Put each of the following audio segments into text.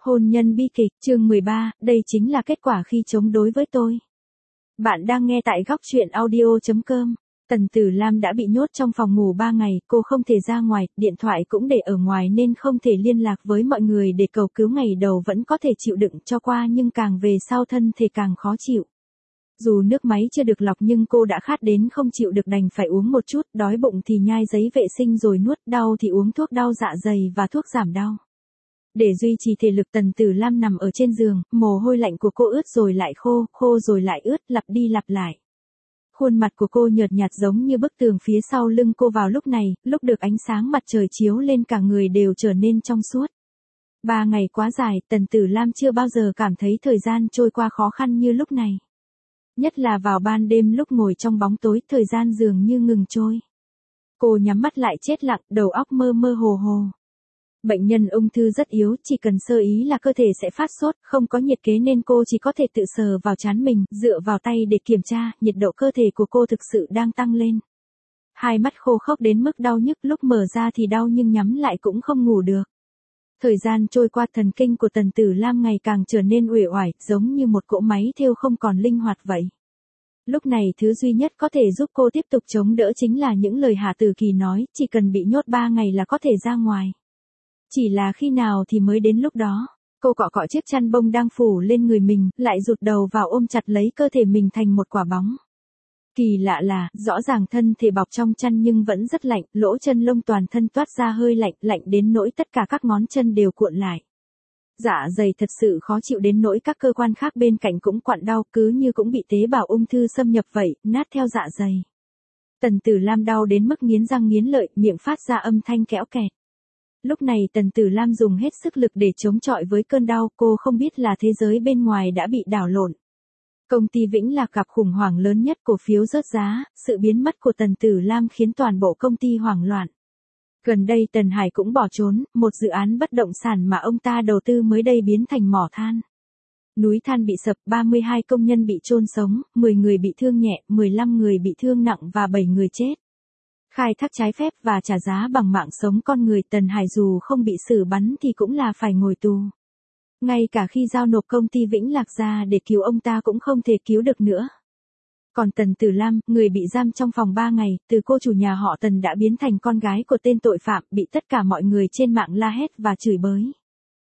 Hôn nhân bi kịch, chương 13, đây chính là kết quả khi chống đối với tôi. Bạn đang nghe tại góc truyện audio.com. Tần Tử Lam đã bị nhốt trong phòng ngủ 3 ngày, cô không thể ra ngoài, điện thoại cũng để ở ngoài nên không thể liên lạc với mọi người để cầu cứu, ngày đầu vẫn có thể chịu đựng cho qua nhưng càng về sau thân thể càng khó chịu. Dù nước máy chưa được lọc nhưng cô đã khát đến không chịu được, đành phải uống một chút, đói bụng thì nhai giấy vệ sinh rồi nuốt, đau thì uống thuốc đau dạ dày và thuốc giảm đau. Để duy trì thể lực, Tần Tử Lam nằm ở trên giường, mồ hôi lạnh của cô ướt rồi lại khô, khô rồi lại ướt, lặp đi lặp lại. Khuôn mặt của cô nhợt nhạt giống như bức tường phía sau lưng cô vào lúc này, lúc được ánh sáng mặt trời chiếu lên cả người đều trở nên trong suốt. 3 ngày quá dài, Tần Tử Lam chưa bao giờ cảm thấy thời gian trôi qua khó khăn như lúc này. Nhất là vào ban đêm lúc ngồi trong bóng tối, thời gian dường như ngừng trôi. Cô nhắm mắt lại chết lặng, đầu óc mơ mơ hồ hồ. Bệnh nhân ung thư rất yếu, chỉ cần sơ ý là cơ thể sẽ phát sốt, không có nhiệt kế nên cô chỉ có thể tự sờ vào trán mình, dựa vào tay để kiểm tra, nhiệt độ cơ thể của cô thực sự đang tăng lên. Hai mắt khô khốc đến mức đau nhức, lúc mở ra thì đau nhưng nhắm lại cũng không ngủ được. Thời gian trôi qua, thần kinh của Tần Tử Lam ngày càng trở nên uể oải, giống như một cỗ máy thêu không còn linh hoạt vậy. Lúc này thứ duy nhất có thể giúp cô tiếp tục chống đỡ chính là những lời Hạ Tử Kỳ nói, chỉ cần bị nhốt 3 ngày là có thể ra ngoài. Chỉ là khi nào thì mới đến lúc đó. Cô cọ cọ chiếc chăn bông đang phủ lên người mình, lại rụt đầu vào ôm chặt lấy cơ thể mình thành một quả bóng. Kỳ lạ là, rõ ràng thân thể bọc trong chăn nhưng vẫn rất lạnh, lỗ chân lông toàn thân toát ra hơi lạnh, lạnh đến nỗi tất cả các ngón chân đều cuộn lại. Dạ dày thật sự khó chịu đến nỗi các cơ quan khác bên cạnh cũng quặn đau, cứ như cũng bị tế bào ung thư xâm nhập vậy, nát theo dạ dày. Tần Tử Lam đau đến mức nghiến răng nghiến lợi, miệng phát ra âm thanh kéo kẹt. Lúc này Tần Tử Lam dùng hết sức lực để chống chọi với cơn đau, cô không biết là thế giới bên ngoài đã bị đảo lộn. Công ty Vĩnh Lạc gặp khủng hoảng lớn nhất, cổ phiếu rớt giá, sự biến mất của Tần Tử Lam khiến toàn bộ công ty hoảng loạn. Gần đây Tần Hải cũng bỏ trốn, một dự án bất động sản mà ông ta đầu tư mới đây biến thành mỏ than. Núi than bị sập, 32 công nhân bị chôn sống, 10 người bị thương nhẹ, 15 người bị thương nặng và 7 người chết. Khai thác trái phép và trả giá bằng mạng sống con người, Tần Hải dù không bị xử bắn thì cũng là phải ngồi tù. Ngay cả khi giao nộp công ty Vĩnh Lạc ra để cứu ông ta cũng không thể cứu được nữa. Còn Tần Tử Lam, người bị giam trong phòng 3 ngày, từ cô chủ nhà họ Tần đã biến thành con gái của tên tội phạm, bị tất cả mọi người trên mạng la hét và chửi bới.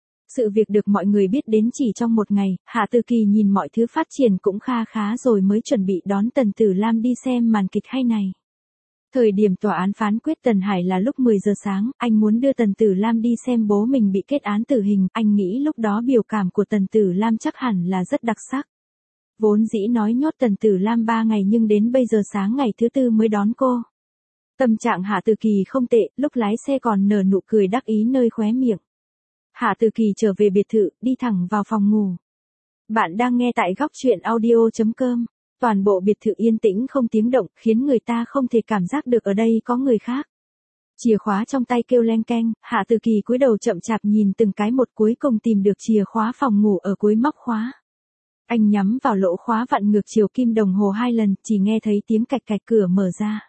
Sự việc được mọi người biết đến chỉ trong một ngày, Hạ Tử Kỳ nhìn mọi thứ phát triển cũng kha khá rồi mới chuẩn bị đón Tần Tử Lam đi xem màn kịch hay này. Thời điểm tòa án phán quyết Tần Hải là lúc 10 giờ sáng, anh muốn đưa Tần Tử Lam đi xem bố mình bị kết án tử hình, anh nghĩ lúc đó biểu cảm của Tần Tử Lam chắc hẳn là rất đặc sắc. Vốn dĩ nói nhốt Tần Tử Lam 3 ngày nhưng đến bây giờ sáng ngày thứ 4 mới đón cô. Tâm trạng Hạ Tử Kỳ không tệ, lúc lái xe còn nở nụ cười đắc ý nơi khóe miệng. Hạ Tử Kỳ trở về biệt thự, đi thẳng vào phòng ngủ. Bạn đang nghe tại góc truyện audio.com. Toàn bộ biệt thự yên tĩnh không tiếng động, khiến người ta không thể cảm giác được ở đây có người khác. Chìa khóa trong tay kêu leng keng, Hạ Tử Kỳ cúi đầu chậm chạp nhìn từng cái một, cuối cùng tìm được chìa khóa phòng ngủ ở cuối móc khóa. Anh nhắm vào lỗ khóa vặn ngược chiều kim đồng hồ 2 lần, chỉ nghe thấy tiếng cạch cạch, cửa mở ra.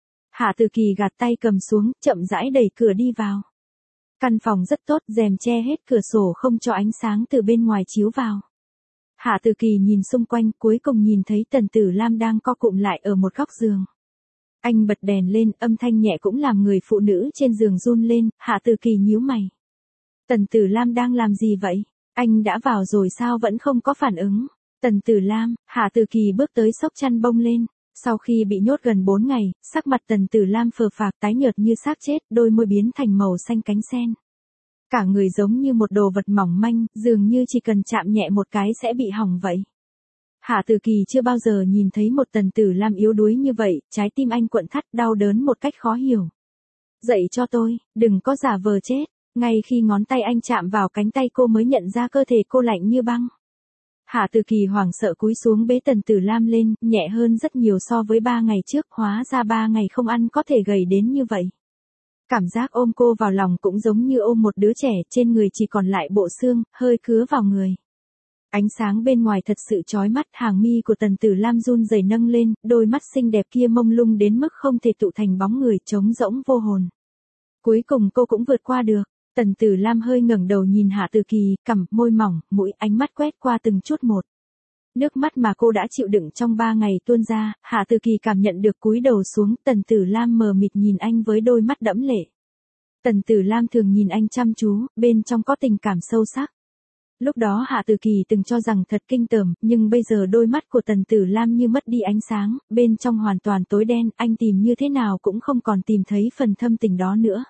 Hạ Tử Kỳ gạt tay cầm xuống, chậm rãi đẩy cửa đi vào. Căn phòng rất tốt, rèm che hết cửa sổ không cho ánh sáng từ bên ngoài chiếu vào. Hạ Tử Kỳ nhìn xung quanh, cuối cùng nhìn thấy Tần Tử Lam đang co cụm lại ở một góc giường. Anh bật đèn lên, âm thanh nhẹ cũng làm người phụ nữ trên giường run lên. Hạ Tử Kỳ nhíu mày. Tần Tử Lam đang làm gì vậy? Anh đã vào rồi sao vẫn không có phản ứng? Tần Tử Lam, Hạ Tử Kỳ bước tới xốc chăn bông lên. Sau khi bị nhốt gần 4 ngày, sắc mặt Tần Tử Lam phờ phạc tái nhợt như xác chết, đôi môi biến thành màu xanh cánh sen. Cả người giống như một đồ vật mỏng manh, dường như chỉ cần chạm nhẹ một cái sẽ bị hỏng vậy. Hạ Tử Kỳ chưa bao giờ nhìn thấy một Tần Tử Lam yếu đuối như vậy, trái tim anh cuộn thắt đau đớn một cách khó hiểu. Dậy cho tôi, đừng có giả vờ chết. Ngay khi ngón tay anh chạm vào cánh tay cô mới nhận ra cơ thể cô lạnh như băng. Hạ Tử Kỳ hoảng sợ cúi xuống bế Tần Tử Lam lên, nhẹ hơn rất nhiều so với 3 ngày trước, hóa ra 3 ngày không ăn có thể gầy đến như vậy. Cảm giác ôm cô vào lòng cũng giống như ôm một đứa trẻ, trên người chỉ còn lại bộ xương, hơi cứa vào người. Ánh sáng bên ngoài thật sự chói mắt, hàng mi của Tần Tử Lam run rẩy nâng lên, đôi mắt xinh đẹp kia mông lung đến mức không thể tụ thành bóng người, trống rỗng vô hồn. Cuối cùng cô cũng vượt qua được. Tần Tử Lam hơi ngẩng đầu nhìn Hạ Từ Kỳ, cằm, môi mỏng, mũi, ánh mắt quét qua từng chút một. Nước mắt mà cô đã chịu đựng trong 3 ngày tuôn ra, Hạ Từ Kỳ cảm nhận được cúi đầu xuống, Tần Tử Lam mờ mịt nhìn anh với đôi mắt đẫm lệ. Tần Tử Lam thường nhìn anh chăm chú, bên trong có tình cảm sâu sắc. Lúc đó Hạ Từ Kỳ từng cho rằng thật kinh tởm, nhưng bây giờ đôi mắt của Tần Tử Lam như mất đi ánh sáng, bên trong hoàn toàn tối đen, anh tìm như thế nào cũng không còn tìm thấy phần thâm tình đó nữa.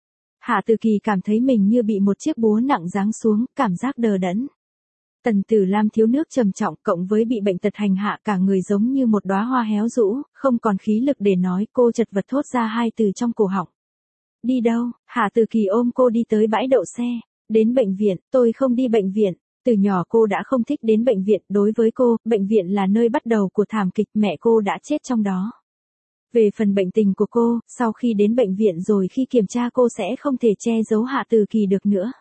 Hạ Từ Kỳ cảm thấy mình như bị một chiếc búa nặng giáng xuống, cảm giác đờ đẫn. Tần Tử Lam thiếu nước trầm trọng, cộng với bị bệnh tật hành hạ, cả người giống như một đóa hoa héo rũ, không còn khí lực để nói, cô chật vật thốt ra 2 từ trong cổ họng. Đi đâu? Hạ Từ Kỳ ôm cô đi tới bãi đậu xe. Đến bệnh viện. Tôi không đi bệnh viện. Từ nhỏ cô đã không thích đến bệnh viện, đối với cô, bệnh viện là nơi bắt đầu của thảm kịch, mẹ cô đã chết trong đó. Về phần bệnh tình của cô, sau khi đến bệnh viện rồi khi kiểm tra cô sẽ không thể che giấu Hạ Từ Kỳ được nữa.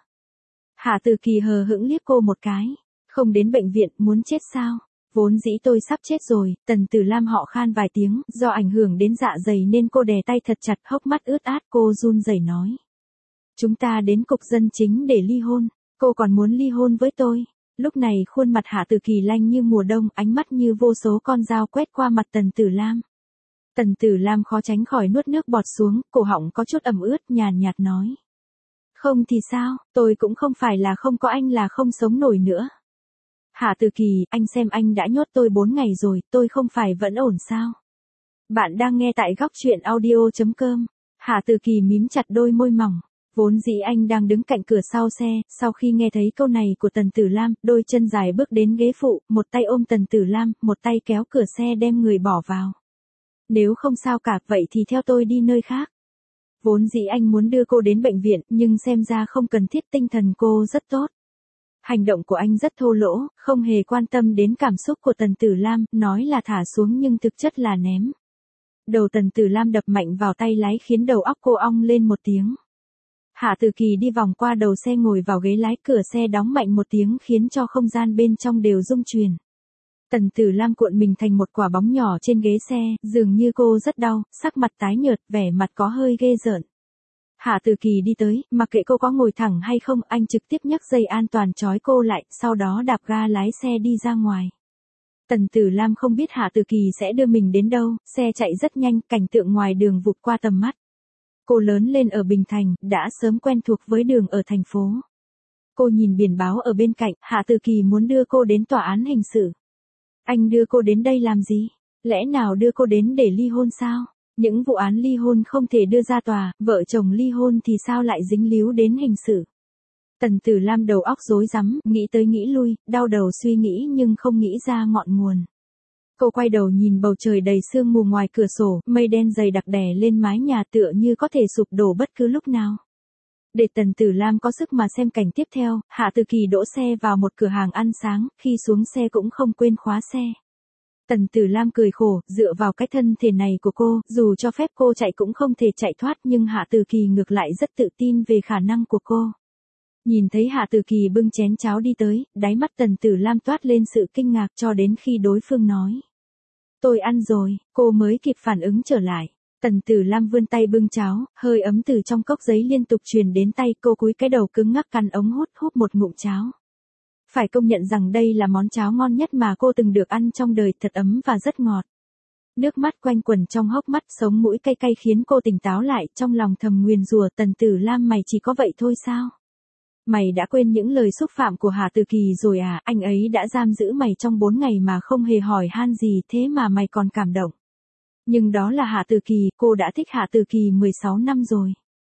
Hạ Từ Kỳ hờ hững liếc cô một cái. Không đến bệnh viện, muốn chết sao? Vốn dĩ tôi sắp chết rồi. Tần Tử Lam họ khan vài tiếng, do ảnh hưởng đến dạ dày nên cô đè tay thật chặt, hốc mắt ướt át, cô run rẩy nói. Chúng ta đến cục dân chính để ly hôn. Cô còn muốn ly hôn với tôi. Lúc này khuôn mặt Hạ Từ Kỳ lạnh như mùa đông, ánh mắt như vô số con dao quét qua mặt Tần Tử Lam. Tần Tử Lam khó tránh khỏi nuốt nước bọt xuống, cổ họng có chút ẩm ướt, nhàn nhạt nói. Không thì sao, tôi cũng không phải là không có anh là không sống nổi nữa. Hạ Từ Kỳ, anh xem anh đã nhốt tôi 4 ngày rồi, tôi không phải vẫn ổn sao? Bạn đang nghe tại góc truyện audio.com. Hạ Từ Kỳ mím chặt đôi môi mỏng. Vốn dĩ anh đang đứng cạnh cửa sau xe, sau khi nghe thấy câu này của Tần Tử Lam, đôi chân dài bước đến ghế phụ, một tay ôm Tần Tử Lam, một tay kéo cửa xe đem người bỏ vào. Nếu không sao cả, vậy thì theo tôi đi nơi khác. Vốn dĩ anh muốn đưa cô đến bệnh viện, nhưng xem ra không cần thiết, tinh thần cô rất tốt. Hành động của anh rất thô lỗ, không hề quan tâm đến cảm xúc của Tần Tử Lam, nói là thả xuống nhưng thực chất là ném. Đầu Tần Tử Lam đập mạnh vào tay lái khiến đầu óc cô ong lên một tiếng. Hạ Từ Kỳ đi vòng qua đầu xe ngồi vào ghế lái, cửa xe đóng mạnh một tiếng khiến cho không gian bên trong đều rung chuyển. Tần Tử Lam cuộn mình thành một quả bóng nhỏ trên ghế xe, dường như cô rất đau, sắc mặt tái nhợt, vẻ mặt có hơi ghê rợn. Hạ Từ Kỳ đi tới, mặc kệ cô có ngồi thẳng hay không, anh trực tiếp nhấc dây an toàn trói cô lại, sau đó đạp ga lái xe đi ra ngoài. Tần Tử Lam không biết Hạ Từ Kỳ sẽ đưa mình đến đâu, xe chạy rất nhanh, cảnh tượng ngoài đường vụt qua tầm mắt. Cô lớn lên ở Bình Thành, đã sớm quen thuộc với đường ở thành phố. Cô nhìn biển báo ở bên cạnh, Hạ Từ Kỳ muốn đưa cô đến tòa án hình sự. Anh đưa cô đến đây làm gì? Lẽ nào đưa cô đến để ly hôn sao? Những vụ án ly hôn không thể đưa ra tòa, vợ chồng ly hôn thì sao lại dính líu đến hình sự? Tần Tử Lam đầu óc rối rắm, nghĩ tới nghĩ lui, đau đầu suy nghĩ nhưng không nghĩ ra ngọn nguồn. Cô quay đầu nhìn bầu trời đầy sương mù ngoài cửa sổ, mây đen dày đặc đè lên mái nhà tựa như có thể sụp đổ bất cứ lúc nào. Để Tần Tử Lam có sức mà xem cảnh tiếp theo, Hạ Từ Kỳ đỗ xe vào một cửa hàng ăn sáng, khi xuống xe cũng không quên khóa xe. Tần Tử Lam cười khổ, dựa vào cái thân thể này của cô, dù cho phép cô chạy cũng không thể chạy thoát, nhưng Hạ Từ Kỳ ngược lại rất tự tin về khả năng của cô. Nhìn thấy Hạ Từ Kỳ bưng chén cháo đi tới, đáy mắt Tần Tử Lam toát lên sự kinh ngạc cho đến khi đối phương nói. Tôi ăn rồi, cô mới kịp phản ứng trở lại. Tần Tử Lam vươn tay bưng cháo, hơi ấm từ trong cốc giấy liên tục truyền đến tay, cô cúi cái đầu cứng ngắc cắn ống hút một ngụm cháo. Phải công nhận rằng đây là món cháo ngon nhất mà cô từng được ăn trong đời, thật ấm và rất ngọt. Nước mắt quanh quẩn trong hốc mắt, sống mũi cay cay khiến cô tỉnh táo lại, trong lòng thầm nguyền rủa, Tần Tử Lam, mày chỉ có vậy thôi sao? Mày đã quên những lời xúc phạm của Hạ Từ Kỳ rồi à, anh ấy đã giam giữ mày trong 4 ngày mà không hề hỏi han gì, thế mà mày còn cảm động. Nhưng đó là Hạ Từ Kỳ, cô đã thích Hạ Từ Kỳ 16 năm rồi.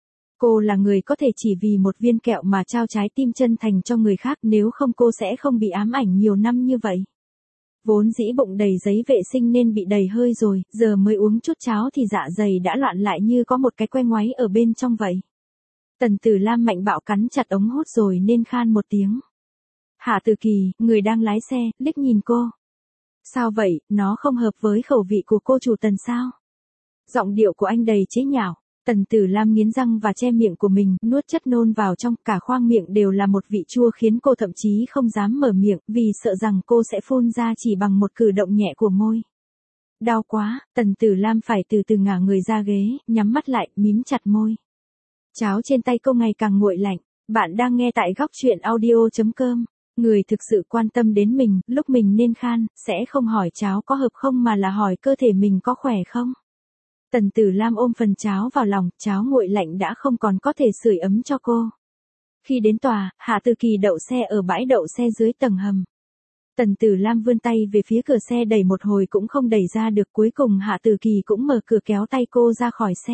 Cô là người có thể chỉ vì một viên kẹo mà trao trái tim chân thành cho người khác, nếu không cô sẽ không bị ám ảnh nhiều năm như vậy. Vốn dĩ bụng đầy giấy vệ sinh nên bị đầy hơi rồi, giờ mới uống chút cháo thì dạ dày đã loạn lại như có một cái que ngoáy ở bên trong vậy. Tần Tử Lam mạnh bạo cắn chặt ống hút rồi nên khan một tiếng. Hạ Từ Kỳ, người đang lái xe, liếc nhìn cô. Sao vậy, nó không hợp với khẩu vị của cô chủ Tần sao? Giọng điệu của anh đầy chế nhạo. Tần Tử Lam nghiến răng và che miệng của mình, nuốt chất nôn vào trong, cả khoang miệng đều là một vị chua khiến cô thậm chí không dám mở miệng, vì sợ rằng cô sẽ phun ra chỉ bằng một cử động nhẹ của môi. Đau quá, Tần Tử Lam phải từ từ ngả người ra ghế, nhắm mắt lại, mím chặt môi. Cháo trên tay cô ngày càng nguội lạnh. Bạn đang nghe tại góc chuyện audio.com. Người thực sự quan tâm đến mình, lúc mình nên khan, sẽ không hỏi cháo có hợp không mà là hỏi cơ thể mình có khỏe không. Tần Tử Lam ôm phần cháo vào lòng, cháo nguội lạnh đã không còn có thể sưởi ấm cho cô. Khi đến tòa, Hạ Từ Kỳ đậu xe ở bãi đậu xe dưới tầng hầm. Tần Tử Lam vươn tay về phía cửa xe đẩy một hồi cũng không đẩy ra được, cuối cùng Hạ Từ Kỳ cũng mở cửa kéo tay cô ra khỏi xe.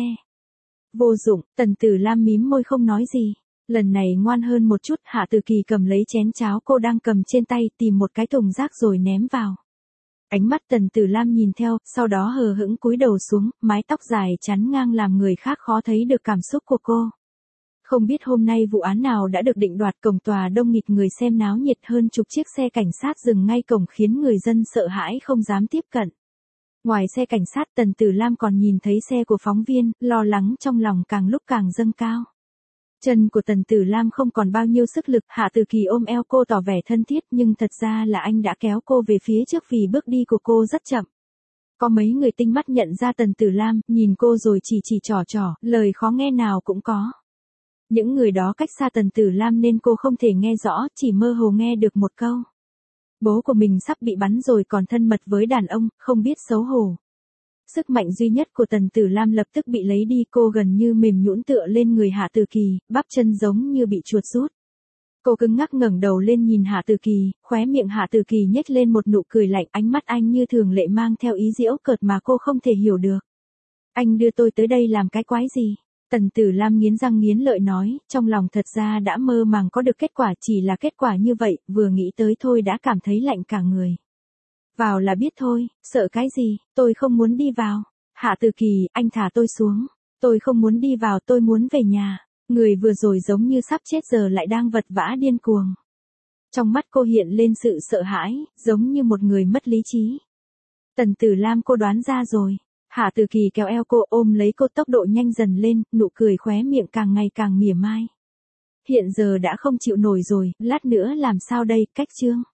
Vô dụng, Tần Tử Lam mím môi không nói gì. Lần này ngoan hơn một chút, Hạ Từ Kỳ cầm lấy chén cháo cô đang cầm trên tay, tìm một cái thùng rác rồi ném vào. Ánh mắt Tần Tử Lam nhìn theo, sau đó hờ hững cúi đầu xuống, mái tóc dài chắn ngang làm người khác khó thấy được cảm xúc của cô. Không biết hôm nay vụ án nào đã được định đoạt, cổng tòa đông nghịt người xem náo nhiệt, hơn chục chiếc xe cảnh sát dừng ngay cổng khiến người dân sợ hãi không dám tiếp cận. Ngoài xe cảnh sát, Tần Tử Lam còn nhìn thấy xe của phóng viên, lo lắng trong lòng càng lúc càng dâng cao. Chân của Tần Tử Lam không còn bao nhiêu sức lực, Hạ Từ Kỳ ôm eo cô tỏ vẻ thân thiết nhưng thật ra là anh đã kéo cô về phía trước vì bước đi của cô rất chậm. Có mấy người tinh mắt nhận ra Tần Tử Lam, nhìn cô rồi chỉ trỏ, lời khó nghe nào cũng có. Những người đó cách xa Tần Tử Lam nên cô không thể nghe rõ, chỉ mơ hồ nghe được một câu. Bố của mình sắp bị bắn rồi còn thân mật với đàn ông, không biết xấu hổ. Sức mạnh duy nhất của Tần Tử Lam lập tức bị lấy đi, cô gần như mềm nhũn tựa lên người Hạ Từ Kỳ, bắp chân giống như bị chuột rút. Cô cứng ngắc ngẩng đầu lên nhìn Hạ Từ Kỳ, khóe miệng Hạ Từ Kỳ nhếch lên một nụ cười lạnh, ánh mắt anh như thường lệ mang theo ý giễu cợt mà cô không thể hiểu được. Anh đưa tôi tới đây làm cái quái gì? Tần Tử Lam nghiến răng nghiến lợi nói, trong lòng thật ra đã mơ màng có được kết quả, chỉ là kết quả như vậy, vừa nghĩ tới thôi đã cảm thấy lạnh cả người. Vào là biết thôi, sợ cái gì, tôi không muốn đi vào. Hạ Từ Kỳ, anh thả tôi xuống. Tôi không muốn đi vào, tôi muốn về nhà. Người vừa rồi giống như sắp chết giờ lại đang vật vã điên cuồng. Trong mắt cô hiện lên sự sợ hãi, giống như một người mất lý trí. Tần Tử Lam, cô đoán ra rồi. Hạ Từ Kỳ kéo eo cô, ôm lấy cô, tốc độ nhanh dần lên, nụ cười khóe miệng càng ngày càng mỉa mai. Hiện giờ đã không chịu nổi rồi, lát nữa làm sao đây, cách chương.